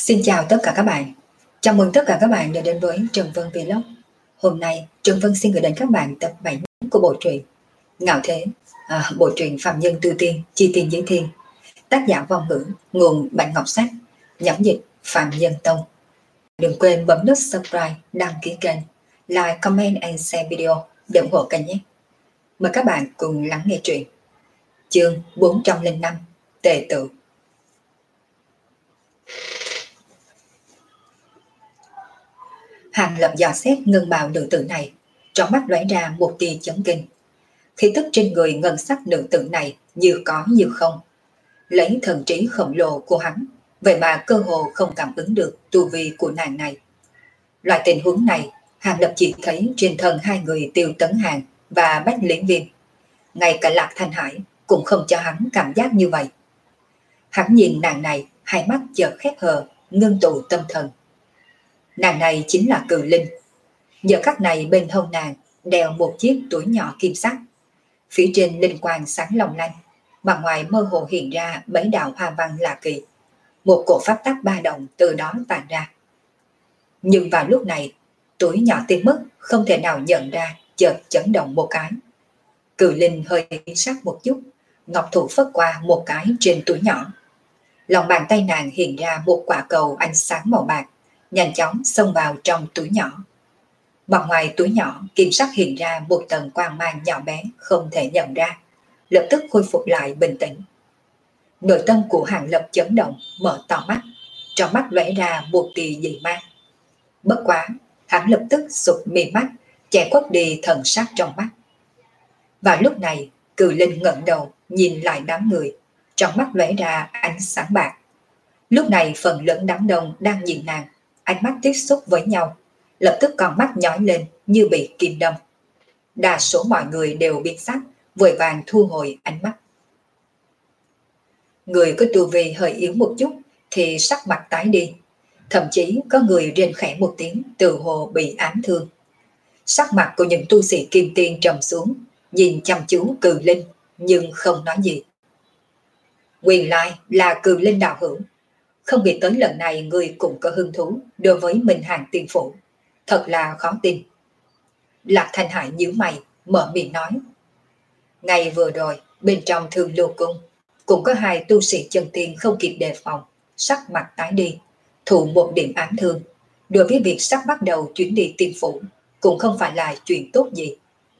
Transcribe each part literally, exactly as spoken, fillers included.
Xin chào tất cả các bạn. Chào mừng tất cả các bạn đã đến với Trần Vân Vlog. Hôm nay Trần Vân xin gửi đến các bạn tập bảy của bộ truyện Ngạo Thế, à, bộ truyện Phạm Nhân Tu Tiên, Chi Tiên Giới Thiên. Tác giả Vong Ngữ, nguồn Bạch Ngọc Sách, nhẩm dịch Phạm Nhân Tông. Đừng quên bấm nút subscribe, đăng ký kênh, like, comment and share video để ủng hộ kênh nhé. Mời các bạn cùng lắng nghe truyện. Chương bốn trăm lẻ năm, Tề Tự. Hàng Lập dò xét ngân bào nữ tử này, trong mắt lóe ra một tia chấn kinh. Khí tức trên người ngân sắc nữ tử này như có như không. Lấy thần trí khổng lồ của hắn, vậy mà cơ hồ không cảm ứng được tu vi của nàng này. Loại tình huống này, Hàng Lập chỉ thấy trên thân hai người Tiêu Tấn Hàng và Bách Liễn Viêm. Ngay cả Lạc Thanh Hải cũng không cho hắn cảm giác như vậy. Hắn nhìn nàng này, hai mắt chợt khép hờ, ngưng tụ tâm thần. Nàng này chính là Cự Linh. Giờ khắc này bên hông nàng đeo một chiếc túi nhỏ kim sắc. Phía trên linh quang sáng long lanh, mà ngoài mơ hồ hiện ra mấy đạo hoa văn lạ kỳ. Một cổ pháp tắc ba động từ đó tản ra. Nhưng vào lúc này, túi nhỏ tới mức không thể nào nhận ra, chợt chấn động một cái. Cự Linh hơi biến sắc một chút, ngọc thủ phất qua một cái trên túi nhỏ. Lòng bàn tay nàng hiện ra một quả cầu ánh sáng màu bạc, nhanh chóng xông vào trong túi nhỏ. Bằng ngoài túi nhỏ, kim sắc hiện ra một tầng quang mang nhỏ bé không thể nhận ra, lập tức khôi phục lại bình tĩnh. Nội tâm của Hàng Lập chấn động, mở to mắt, trong mắt lóe ra một tia dị mang. Bất quá, hắn lập tức sụp mi mắt, che khuất đi thần sắc trong mắt. Vào lúc này, Cự Linh ngẩng đầu nhìn lại đám người, trong mắt lóe ra ánh sáng bạc. Lúc này phần lớn đám đông đang nhìn nàng, ánh mắt tiếp xúc với nhau, lập tức con mắt nhói lên như bị kim đâm. Đa số mọi người đều biến sắc, vội vàng thu hồi ánh mắt. Người có tu vi hơi yếu một chút thì sắc mặt tái đi, thậm chí có người rên khẽ một tiếng từ hồ bị ám thương. Sắc mặt của những tu sĩ kim tiên trầm xuống, nhìn chăm chú Cự Linh nhưng không nói gì. Nguyên lai là Cự Linh đạo hữu, không nghĩ tới lần này người cũng có hứng thú đối với Minh Hàng Tiên Phủ, thật là khó tin. Lạc Thanh Hải nhíu mày, mở miệng nói. Ngày vừa rồi, bên trong Thương Lưu Cung, cũng có hai tu sĩ chân tiên không kịp đề phòng, sắc mặt tái đi, thụ một điểm ám thương. Đối với việc sắp bắt đầu chuyến đi Tiên Phủ, cũng không phải là chuyện tốt gì.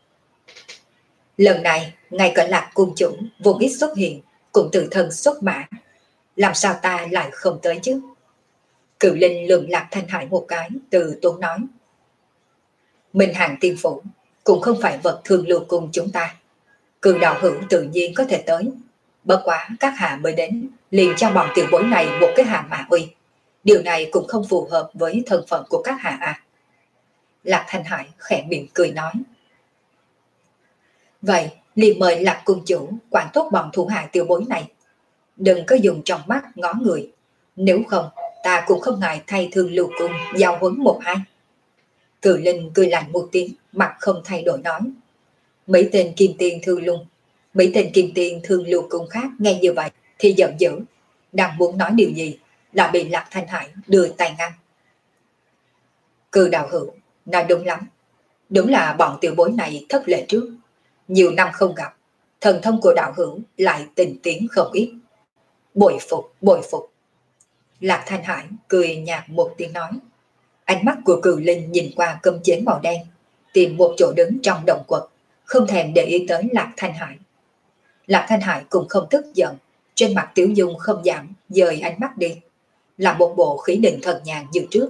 Lần này, ngay cả Lạc Cung chủ vốn ít xuất hiện, cũng tự thân xuất mã. Làm sao ta lại không tới chứ? Cự Linh lườm Lạc Thanh Hải một cái, từ tốn nói. Minh Hàng Tiên Phủ cũng không phải vật Thương Lưu Cung chúng ta. Cường đạo hữu tự nhiên có thể tới. Bất quá các hạ mới đến, liền cho bọn tiểu bối này một cái hạ mã uy. Điều này cũng không phù hợp với thân phận của các hạ à. Lạc Thanh Hải khẽ miệng cười nói. Vậy, liền mời Lạc Cung chủ quản tốt bọn thủ hạ tiểu bối này. Đừng có dùng trong mắt ngó người. Nếu không, ta cũng không ngại thay Thương Lưu Cung giao huấn một hai. Cự Linh cười lạnh một tiếng, mặt không thay đổi nói. Mấy tên kim tiên Thương Lung, mấy tên kim tiên Thương Lưu Cung khác nghe như vậy thì giận dữ, đang muốn nói điều gì là bị Lạc Thanh Hải đưa tay ngăn. Cự đạo hữu, nói đúng lắm. Đúng là bọn tiểu bối này thất lễ trước. Nhiều năm không gặp, thần thông của đạo hữu lại tình tiến không ít. Bội phục, bội phục. Lạc Thanh Hải cười nhạt một tiếng nói. Ánh mắt của Cự Linh nhìn qua cơm chén màu đen, tìm một chỗ đứng trong động quật, không thèm để ý tới Lạc Thanh Hải. Lạc Thanh Hải cũng không tức giận, trên mặt Tiểu Dung không giảm, dời ánh mắt đi, là một bộ khí định thần nhàn như trước.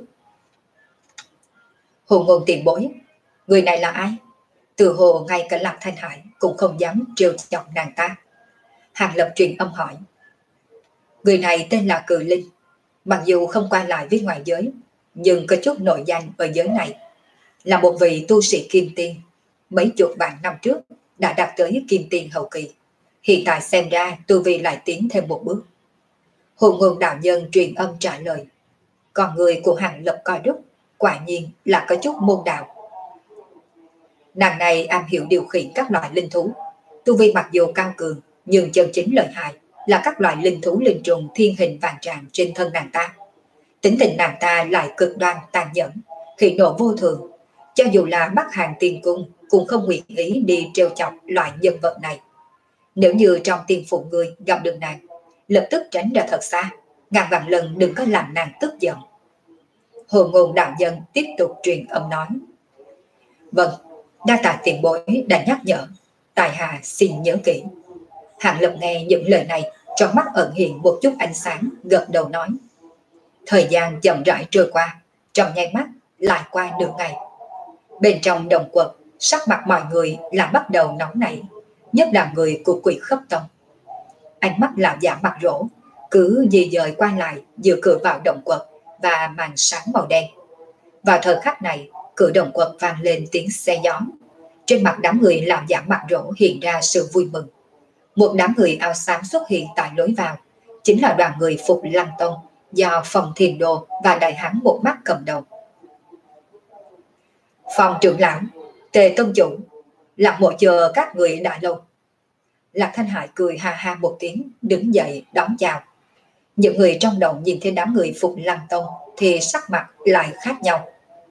Hồ Ngôn tiền bối, người này là ai? Từ hồ ngay cả Lạc Thanh Hải cũng không dám trêu chọc nàng ta. Hàng Lập truyền âm hỏi. Người này tên là Cự Linh, mặc dù không qua lại với ngoại giới, nhưng có chút nội danh ở giới này. Là một vị tu sĩ kim tiên, mấy chục vạn năm trước đã đạt tới kim tiên hậu kỳ. Hiện tại xem ra tu vi lại tiến thêm một bước. Hồ Ngôn đạo nhân truyền âm trả lời. Còn người của Hàng Lập coi đúc, quả nhiên là có chút môn đạo. Nàng này am hiểu điều khiển các loại linh thú, tu vi mặc dù cao cường, nhưng chân chính lợi hại là các loại linh thú linh trùng thiên hình vàng tràng trên thân nàng ta. Tính tình nàng ta lại cực đoan tàn nhẫn, hỉ nộ vô thường. Cho dù là Bắc Hàng Tiên Cung cũng không nguyện ý đi trêu chọc loại nhân vật này. Nếu như trong tiên phụ người gặp được nàng, lập tức tránh ra thật xa, ngàn vạn lần đừng có làm nàng tức giận. Hồ Ngôn đạo nhân tiếp tục truyền âm nói. Vâng, đa tạ tiền bối đã nhắc nhở, tài hạ xin nhớ kỹ. Hạng Lập nghe những lời này, trong mắt ẩn hiện một chút ánh sáng, gật đầu nói. Thời gian chậm rãi trôi qua, trong nháy mắt lại qua nửa ngày. Bên trong đồng quật, sắc mặt mọi người là bắt đầu nóng nảy, nhất là người của Quỷ Khấp Tông. Ánh mắt lão giả mặt rỗ, cứ di dời qua lại giữa cửa vào động quật và màn sáng màu đen. Vào thời khắc này, cửa động quật vang lên tiếng xe gió. Trên mặt đám người lão giả mặt rỗ hiện ra sự vui mừng. Một đám người áo xám xuất hiện tại lối vào, chính là đoàn người Phục Lăng Tông do Phòng Thiền Đồ và Đại Hán Một Mắt cầm đầu. Phòng trưởng lão, Tề Tông chủ, Lạc Mộ chờ các người đã lâu. Lạc Thanh Hải cười ha ha một tiếng, đứng dậy đón chào. Những người trong động nhìn thấy đám người Phục Lăng Tông thì sắc mặt lại khác nhau.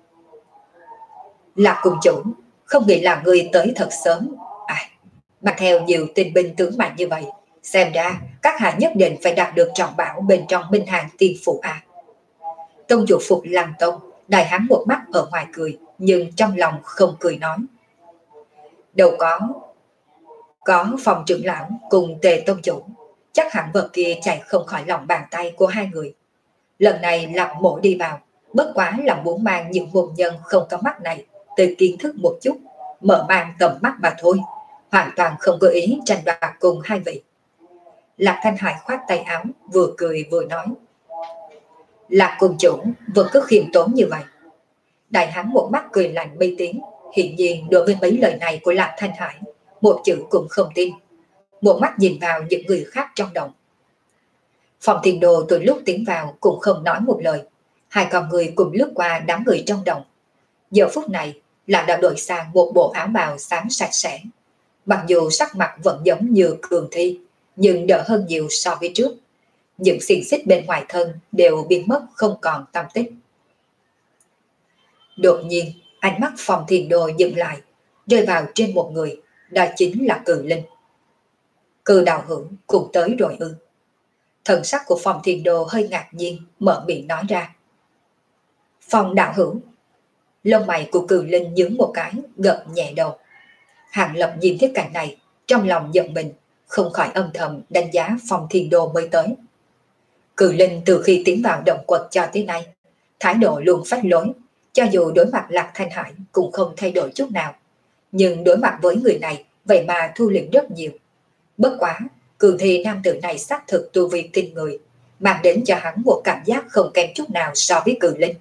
Lạc cùng chủ, không nghĩ là người tới thật sớm. À, mà theo nhiều tinh binh tướng mạnh như vậy, xem ra các hạ nhất định phải đạt được trọng bảo bên trong Minh Hàng Tiên Phụ A. Tông chủ Phục Lăng Tông, Đại Hán Một Mắt ở ngoài cười, nhưng trong lòng không cười nói. Đâu có, có Phòng trưởng lão cùng Tề Tông chủ, chắc hẳn vật kia chạy không khỏi lòng bàn tay của hai người. Lần này Lạc Mộ đi vào, bất quá là muốn mang những môn nhân không có mắt này tới kiến thức một chút, mở mang tầm mắt mà thôi, hoàn toàn không có ý tranh đoạt cùng hai vị. Lạc Thanh Hải khoát tay áo, vừa cười vừa nói. Lạc cùng chủ vẫn cứ khiêm tốn như vậy. Đại Hán Một Mắt cười lạnh mấy tiếng, hiển nhiên đối với mấy lời này của Lạc Thanh Hải, một chữ cũng không tin. Một mắt nhìn vào những người khác trong động. Phòng Thiền Đồ từ lúc tiến vào cũng không nói một lời, hai con người cùng lướt qua đám người trong động. Giờ phút này là đã đổi sang một bộ áo bào xám sạch sẽ. Mặc dù sắc mặt vẫn giống như cường thi, nhưng đỡ hơn nhiều so với trước. Những xiềng xích bên ngoài thân đều biến mất không còn tăm tích. Đột nhiên, ánh mắt Phòng Thiền Đồ dừng lại, rơi vào trên một người, đó chính là Cừ Linh. Cừ Đạo Hữu cũng tới rồi ư? Thần sắc của Phòng Thiền Đồ hơi ngạc nhiên, mở miệng nói ra. Phòng Đạo Hữu. Lông mày của Cừ Linh nhướng một cái, gật nhẹ đầu. Hạng Lập nhìn thấy cảnh này, trong lòng giận mình, không khỏi âm thầm đánh giá Phòng Thiền Đồ mới tới. Cừ Linh từ khi tiến vào động quật cho tới nay, thái độ luôn phách lối, cho dù đối mặt Lạc Thanh Hải cũng không thay đổi chút nào. Nhưng đối mặt với người này, vậy mà thu liễm rất nhiều. Bất quá, cường thi nam tử này xác thực tu vi kinh người, mang đến cho hắn một cảm giác không kém chút nào so với Cừ Linh.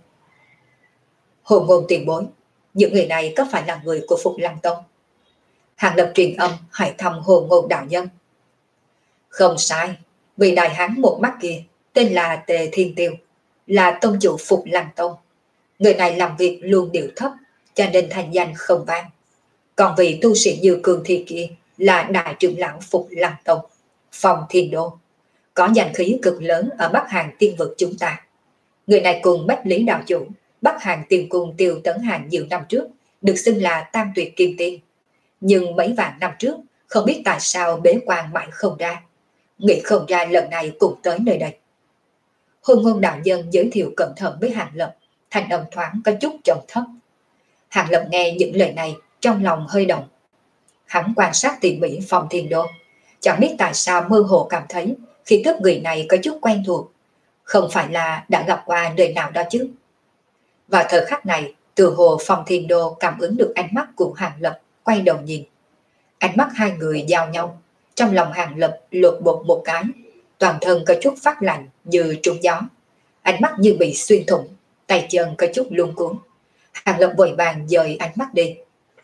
Hồ Ngôn tiền bối, những người này có phải là người của Phục Lăng Tông? Hàng Lập truyền âm hỏi thăm Hồ Ngôn đạo nhân. Không sai, vị đại hán một mắt kia tên là Tề Thiên Tiêu, là tông chủ Phục Lăng Tông. Người này làm việc luôn điệu thấp, cho nên thành danh không vang. Còn vị tu sĩ như cường thi kia là đại trưởng lão Phục Lăng Tông, Phòng Thiên Đô, có danh khí cực lớn ở Bắc Hàng Tiên vực chúng ta. Người này cùng Bách Lý đạo chủ, Bắc Hàng Tiên cung Tiêu Tấn Hàng nhiều năm trước, được xưng là tam tuyệt kim tiên. Nhưng mấy vạn năm trước, không biết tại sao bế quan mãi không ra. Nghĩ không ra lần này cũng tới nơi đây. Hôn Ngôn đạo nhân giới thiệu cẩn thận với Hàng Lập, thành âm thoáng có chút trầm thấp. Hàng Lập nghe những lời này, trong lòng hơi động. Hắn quan sát tỉ mỉ Phòng Thiên Đô, chẳng biết tại sao mơ hồ cảm thấy khi tức người này có chút quen thuộc, không phải là đã gặp qua đời nào đó chứ. Vào thời khắc này, từ hồ Phòng Thiên Đô cảm ứng được ánh mắt của Hàng Lập, quay đầu nhìn. Ánh mắt hai người giao nhau, trong lòng Hàng Lập lột bột một cái, toàn thân có chút phát lạnh như trúng gió, ánh mắt như bị xuyên thủng, tay chân có chút luống cuống. Hàng Lập vội vàng dời ánh mắt đi.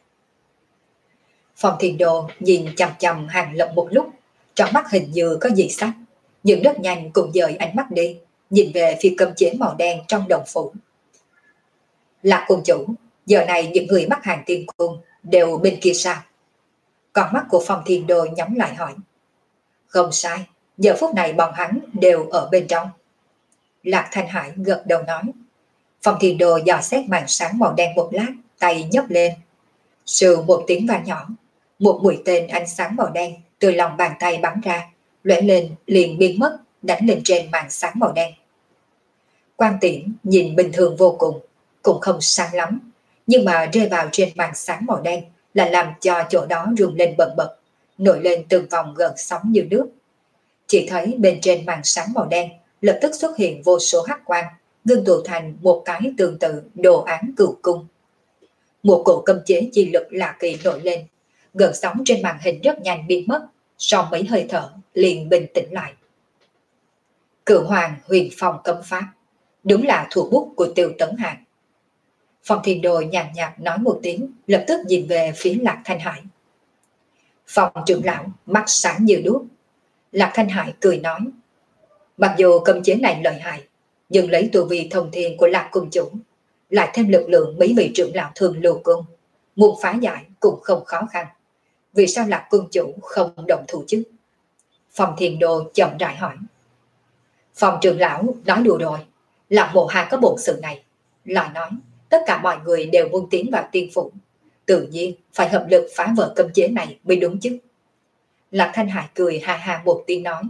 Phòng Thiên Đô nhìn chằm chằm Hàng Lập một lúc, trong mắt hình như có gì sắc, nhưng rất nhanh cũng dời ánh mắt đi, nhìn về phía cấm chế màu đen trong đồng phủ. Lạc cung chủ, giờ này những người Bắc Hàng Tiên cung đều bên kia sao? Con mắt của Phòng Thiên Đô nhắm lại hỏi. Không sai, giờ phút này bọn hắn đều ở bên trong. Lạc Thanh Hải gật đầu nói. Phong Thiên Đồ dò xét màn sáng màu đen một lát, tay nhấc lên. Sừ một tiếng vang nhỏ, một mũi tên ánh sáng màu đen từ lòng bàn tay bắn ra, lóe lên liền biến mất, đánh lên trên màn sáng màu đen. Quang tiễn nhìn bình thường vô cùng, cũng không sáng lắm, nhưng mà rơi vào trên màn sáng màu đen là làm cho chỗ đó rung lên bần bật, nổi lên từng vòng gợn sóng như nước. Chỉ thấy bên trên màn sáng màu đen lập tức xuất hiện vô số hắc quang, ngưng tụ thành một cái tương tự đồ án cửu cung. Một cổ cấm chế chi lực lạ kỳ nổi lên, gợn sóng trên màn hình rất nhanh biến mất, sau mấy hơi thở liền bình tĩnh lại. Cửu Hoàng Huyền Phong cấm pháp, đúng là thủ bút của Tiêu Tấn Hàn. Phong Thiên Đồ nhàn nhạt nói một tiếng, lập tức nhìn về phía Lạc Thanh Hải. Phong trưởng lão mắt sáng như đuốc. Lạc Thanh Hải cười nói, mặc dù cấm chế này lợi hại, nhưng lấy tu vi thông thiên của Lạc cung chủ, lại thêm lực lượng mấy vị trưởng lão thường lưu cung, muốn phá giải cũng không khó khăn. Vì sao Lạc cung chủ không động thủ chứ? Phong Thiên Đồ chậm rãi hỏi. Phong trưởng lão nói đùa rồi, Lạc Mộ Hà có bổn sự này, lại nói tất cả mọi người đều muốn tiến vào tiên phủ, tự nhiên phải hợp lực phá vỡ cấm chế này mới đúng chứ. Lạc Thanh Hải cười ha ha một tiếng nói.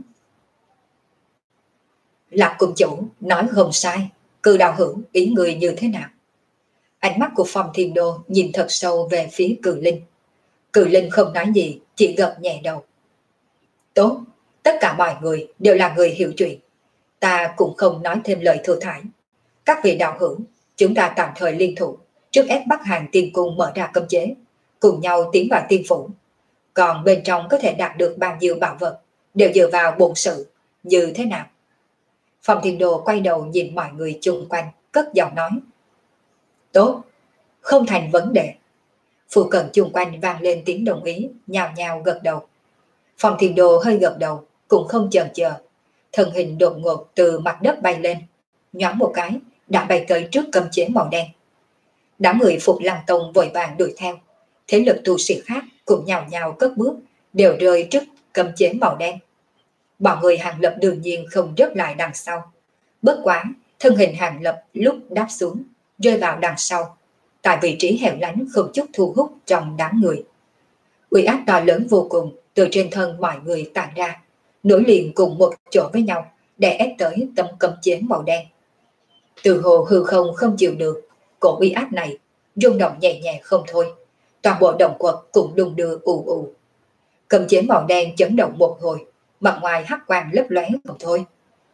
Lạc cung chủ nói không sai, Cư Đạo Hữu ý người như thế nào? Ánh mắt của Phong Thiên Đô nhìn thật sâu về phía Cự Linh. Cự Linh không nói gì, chỉ gật nhẹ đầu. Tốt, tất cả mọi người đều là người hiểu chuyện, ta cũng không nói thêm lời thừa thãi. Các vị đạo hữu, chúng ta tạm thời liên thủ, trước ép Bắc Hàn Tiên Cung mở ra cấm chế, cùng nhau tiến vào tiên phủ. Còn bên trong có thể đạt được bao nhiêu bảo vật, đều dựa vào bổn sự, như thế nào? Phong Thiên Đồ quay đầu nhìn mọi người chung quanh, cất giọng nói. Tốt, không thành vấn đề. Phụ cận chung quanh vang lên tiếng đồng ý, nhào nhào gật đầu. Phong Thiên Đồ hơi gật đầu, cũng không chần chờ. Thân hình đột ngột từ mặt đất bay lên, nhoáng một cái, đã bay tới trước cấm chế màu đen. Đám người Phục Lăng Tông vội vàng đuổi theo, thế lực tu sĩ khác cũng nhào nhào cất bước, đều rơi trước cấm chế màu đen. Bọn người Hàng Lập đương nhiên không rớt lại đằng sau. Bất quá, thân hình Hàng Lập lúc đáp xuống, rơi vào đằng sau, tại vị trí hẻo lánh không chút thu hút trong đám người. Uy áp to lớn vô cùng từ trên thân mọi người tản ra, nối liền cùng một chỗ với nhau để ép tới tấm cấm chế màu đen. Từ hồ hư không không chịu được cổ uy áp này, rung động nhẹ nhẹ không thôi, toàn bộ động quật cũng đung đưa ù ù. Cấm chế màu đen chấn động một hồi, mặt ngoài hắc quang lấp lóe không thôi.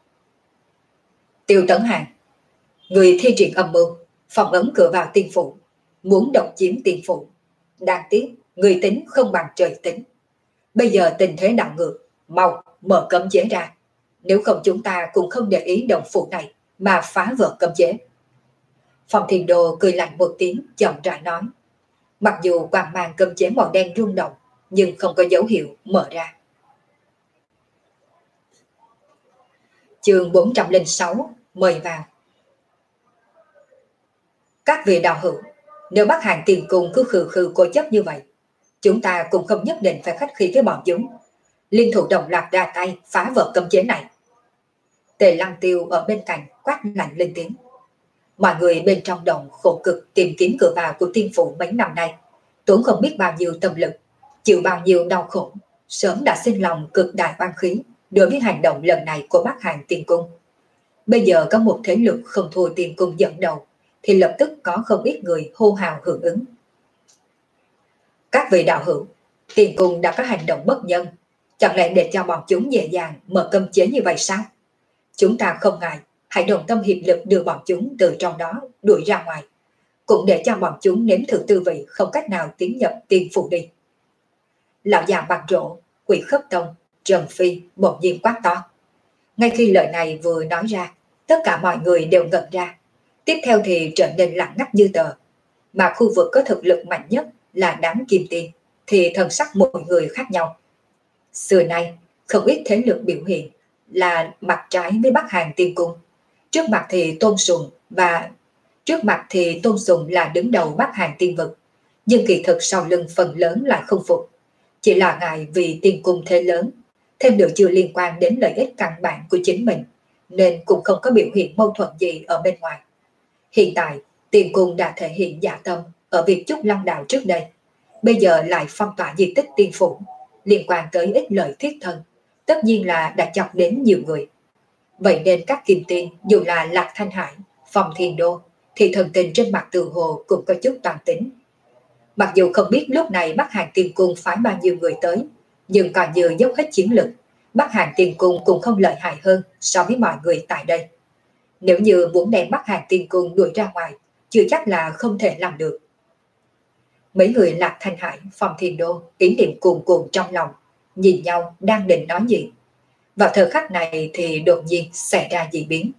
Tiêu Tấn Hàn, người thi triển âm mưu, phòng ấn cửa vào tiên phủ, muốn độc chiếm tiên phủ. Đáng tiếc, người tính không bằng trời tính. Bây giờ tình thế đảo ngược, mau mở cấm chế ra. Nếu không chúng ta cũng không để ý động phủ này mà phá vỡ cấm chế. Phong Thiên Đồ cười lạnh một tiếng, chậm rãi nói. Mặc dù quang mang cấm chế màu đen rung động, nhưng không có dấu hiệu mở ra. Chương bốn trăm lẻ sáu, mời vào. Các vị đạo hữu, nếu Bắc Hàn Tiên Cung cứ khư khư cố chấp như vậy, chúng ta cũng không nhất định phải khách khí với bọn chúng, liên thủ đồng loạt ra tay phá vỡ cấm chế này. Tề Lăng Tiêu ở bên cạnh quát lạnh lên tiếng. Mọi người bên trong đồng khổ cực tìm kiếm cửa vào của tiên phủ mấy năm nay, tốn không biết bao nhiêu tâm lực, chịu bao nhiêu đau khổ, sớm đã sinh lòng cực đại oan khí đối với hành động lần này của Bắc Hàn Tiên Cung. Bây giờ có một thế lực không thua Tiên Cung dẫn đầu, thì lập tức có không ít người hô hào hưởng ứng. Các vị đạo hữu, Tiên Cung đã có hành động bất nhân, chẳng lẽ để cho bọn chúng dễ dàng mở cấm chế như vậy sao? Chúng ta không ngại, hãy đồng tâm hiệp lực đưa bọn chúng từ trong đó đuổi ra ngoài, cũng để cho bọn chúng nếm thử tư vị không cách nào tiến nhập tiên phủ đi. Lão già bạc rộ, Quỷ Khất Tông, Trần Phi bỗng nhiên quát to. Ngay khi lời này vừa nói ra, tất cả mọi người đều ngẩn ra, tiếp theo thì trở nên lặng ngắt như tờ. Mà khu vực có thực lực mạnh nhất là đám Kim Tiên, thì thần sắc mỗi người khác nhau. Xưa nay, không ít thế lực biểu hiện là mặt trái với Bắc Hàn Tiên Cung. Trước mặt thì Tôn Sùng và trước mặt thì Tôn Sùng là đứng đầu Bắc Hàn Tiên Vực, nhưng kỳ thực sau lưng phần lớn là không phục. Chỉ là ngại vì Tiên Cung thế lớn, thêm nữa chưa liên quan đến lợi ích căn bản của chính mình, nên cũng không có biểu hiện mâu thuẫn gì ở bên ngoài. Hiện tại, Tiền Cung đã thể hiện dạ tâm ở việc Trúc Long Đạo trước đây, bây giờ lại phong tỏa di tích Tiên Phủ, liên quan tới ích lợi thiết thân, tất nhiên là đã chọc đến nhiều người. Vậy nên các kim tiên dù là Lạc Thanh Hải, Phong Thiên Đô thì thần tình trên mặt Từ Hồ cũng có chút toàn tính. Mặc dù không biết lúc này Bắc Hàn Tiên Cung phái bao nhiêu người tới, nhưng coi như dốc hết chiến lực, Bắc Hàn Tiên Cung cũng không lợi hại hơn so với mọi người tại đây. Nếu như muốn đem Bắc Hàn Tiên Cung đuổi ra ngoài, chưa chắc là không thể làm được. Mấy người Lạc Thanh Hải, Phong Thiên Đô ý niệm cuồn cuộn trong lòng, nhìn nhau đang định nói gì. Vào thời khắc này thì đột nhiên xảy ra dị biến.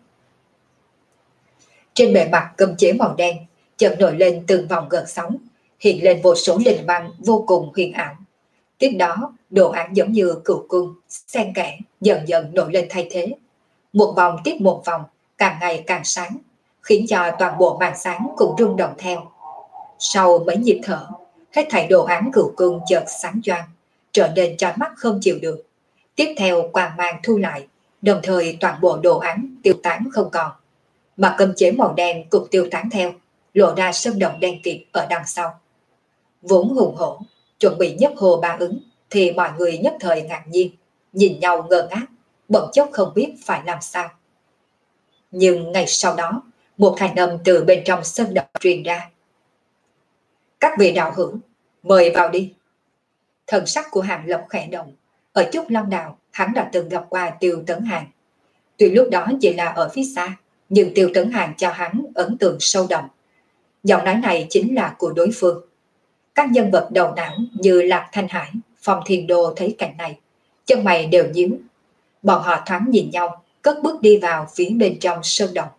Trên bề mặt cấm chế màu đen chợt nổi lên từng vòng gợn sóng, hiện lên vô số linh văn vô cùng huyền ảo. Tiếp đó, đồ án giống như cửu cung, xen kẽ, dần dần nổi lên thay thế. Một vòng tiếp một vòng, càng ngày càng sáng, khiến cho toàn bộ màn sáng cũng rung động theo. Sau mấy nhịp thở, hết thảy đồ án cửu cung chợt sáng choang, trở nên chói mắt không chịu được. Tiếp theo quang mang thu lại, đồng thời toàn bộ đồ án tiêu tán không còn. Mà cấm chế màu đen cũng tiêu tán theo, lộ ra sơn động đen kịt ở đằng sau. Vốn hùng hổ, chuẩn bị nhấp hồ ba ứng, thì mọi người nhất thời ngạc nhiên, nhìn nhau ngơ ngác, bỗng chốc không biết phải làm sao. Nhưng ngay sau đó, một thanh âm từ bên trong sơn động truyền ra. Các vị đạo hữu, mời vào đi. Thần sắc của Hàng Lập khẽ động, ở Trúc Long Đạo hắn đã từng gặp qua Tiêu Tấn Hàng. Tuy lúc đó chỉ là ở phía xa, nhưng Tiêu Tấn Hàng cho hắn ấn tượng sâu đậm. Giọng nói này chính là của đối phương. Các nhân vật đầu não như Lạc Thanh Hải, Phong Thiên Đô thấy cảnh này, chân mày đều nhíu. Bọn họ thoáng nhìn nhau, cất bước đi vào phía bên trong sơn động.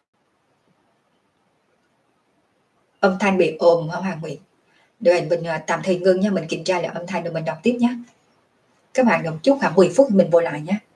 Âm thanh bị ồn hả Hoàng Nguyệt? Để mình tạm thời ngưng nha, mình kiểm tra lại âm thanh rồi mình đọc tiếp nhé. Các bạn đợi một chút, khoảng mười phút mình vô lại nhé.